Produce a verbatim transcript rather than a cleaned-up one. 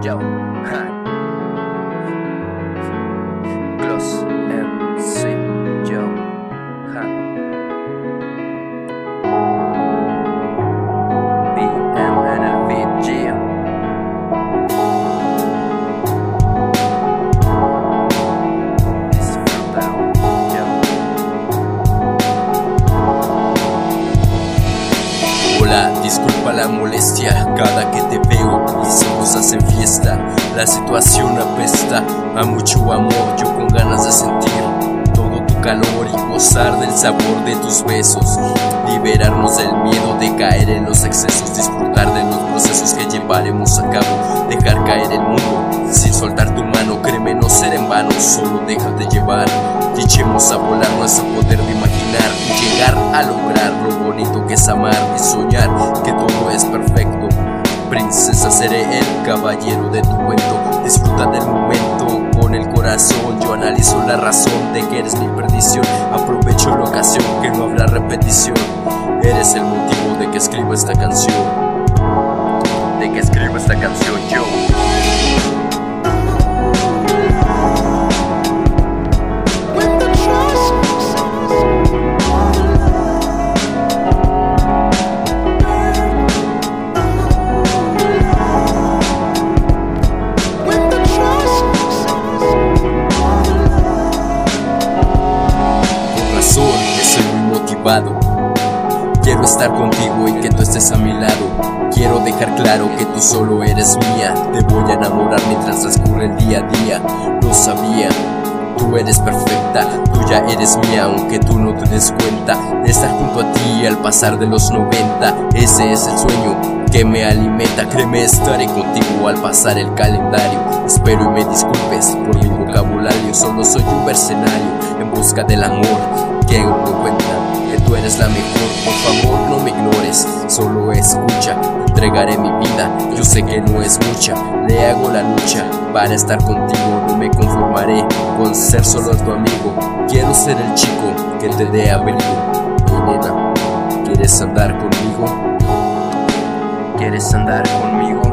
Yo, ja. Gloss M C, yo, ja. B M en el beat, yeah. Disfrútalo, yo. Hola, disculpa la molestia, cada que te veo mis ojos hacen fiesta. La situación apesta a mucho amor, yo con ganas de sentir todo tu calor y gozar del sabor de tus besos. Liberarnos del miedo de caer en los excesos, disfrutar de los procesos que llevaremos a cabo. Dejar caer el mundo sin soltar tu mano, créeme no será en vano, solo déjate llevar. Y echemos a volar nuestro poder de imaginar y llegar a lograr lo bonito que es amar y soñar que todo es perfecto. Princesa, seré el caballero de tu cuento. Disfruta del momento con el corazón. Yo analizo la razón de que eres mi perdición. Aprovecho la ocasión que no habrá repetición. Eres el motivo de que escribo esta canción. De que escribo esta canción yo. Estoy muy motivado. Quiero estar contigo y que tú estés a mi lado. Quiero dejar claro que tú solo eres mía. Te voy a enamorar mientras transcurre el día a día. Lo sabía, tú eres perfecta. Tú ya eres mía aunque tú no te des cuenta. De estar junto a ti al pasar de los noventa. Ese es el sueño que me alimenta. Créeme, estaré contigo al pasar el calendario. Espero y me disculpes por mi vocabulario. Solo soy un mercenario en busca del amor. Quiero que cuenta que tú eres la mejor. Por favor no me ignores, solo escucha. Entregaré mi vida, yo sé que no es mucha. Le hago la lucha para estar contigo. No me conformaré con ser solo tu amigo. Quiero ser el chico que te dé abrigo. Mi nena, ¿quieres andar conmigo? ¿Quieres andar conmigo?